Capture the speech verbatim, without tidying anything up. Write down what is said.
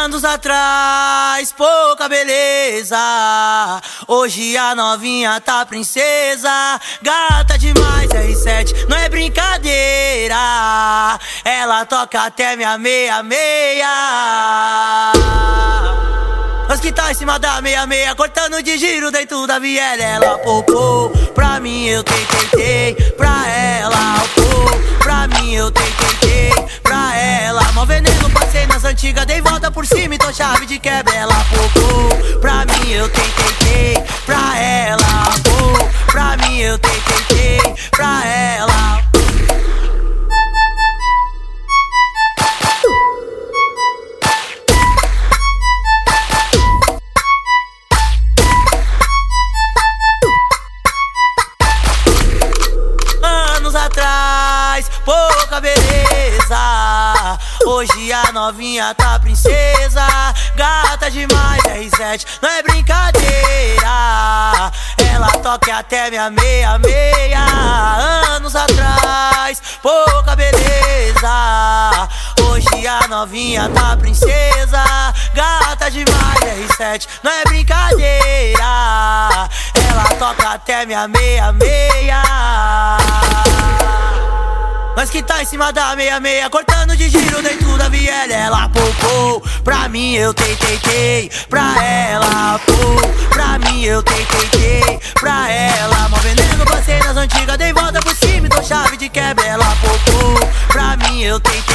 Anos atrás, pouca beleza. Hoje a novinha tá princesa. Gata demais, R sete, não é brincadeira. Ela toca até minha meia-meia. Nós que tá em cima da meia-meia, cortando de giro dentro da viela. Ela popou, pra mim eu tei, tei, tei. Pra ela, pô, pra mim eu tei, tei, tei. Pra ela, mó veneno, passei nas antigas. Dei volta por cima e tô chave de quebra. Ela popou, pra mim eu tei, tei, tei. Pra ela, pô, pra mim eu tei, tei, tei. Pra ela. Atrás, pouca beleza. Hoje a novinha tá princesa. Gata demais, R sete, não é brincadeira. Ela toca até minha meia-meia. Anos atrás, pouca beleza. Hoje a novinha tá princesa. Gata demais, R sete, não é brincadeira. Ela toca até minha meia-meia. Nós que tá em cima da meia-meia, cortando de giro dentro da viela. Ela popou, pra mim eu tei, tei, tei. Pra ela, pô, pra mim eu tei, tei, tei. Pra ela, mó veneno, passei nas antigas. Dei volta por cima e tô chave de quebra. Ela popou, pra mim eu tei,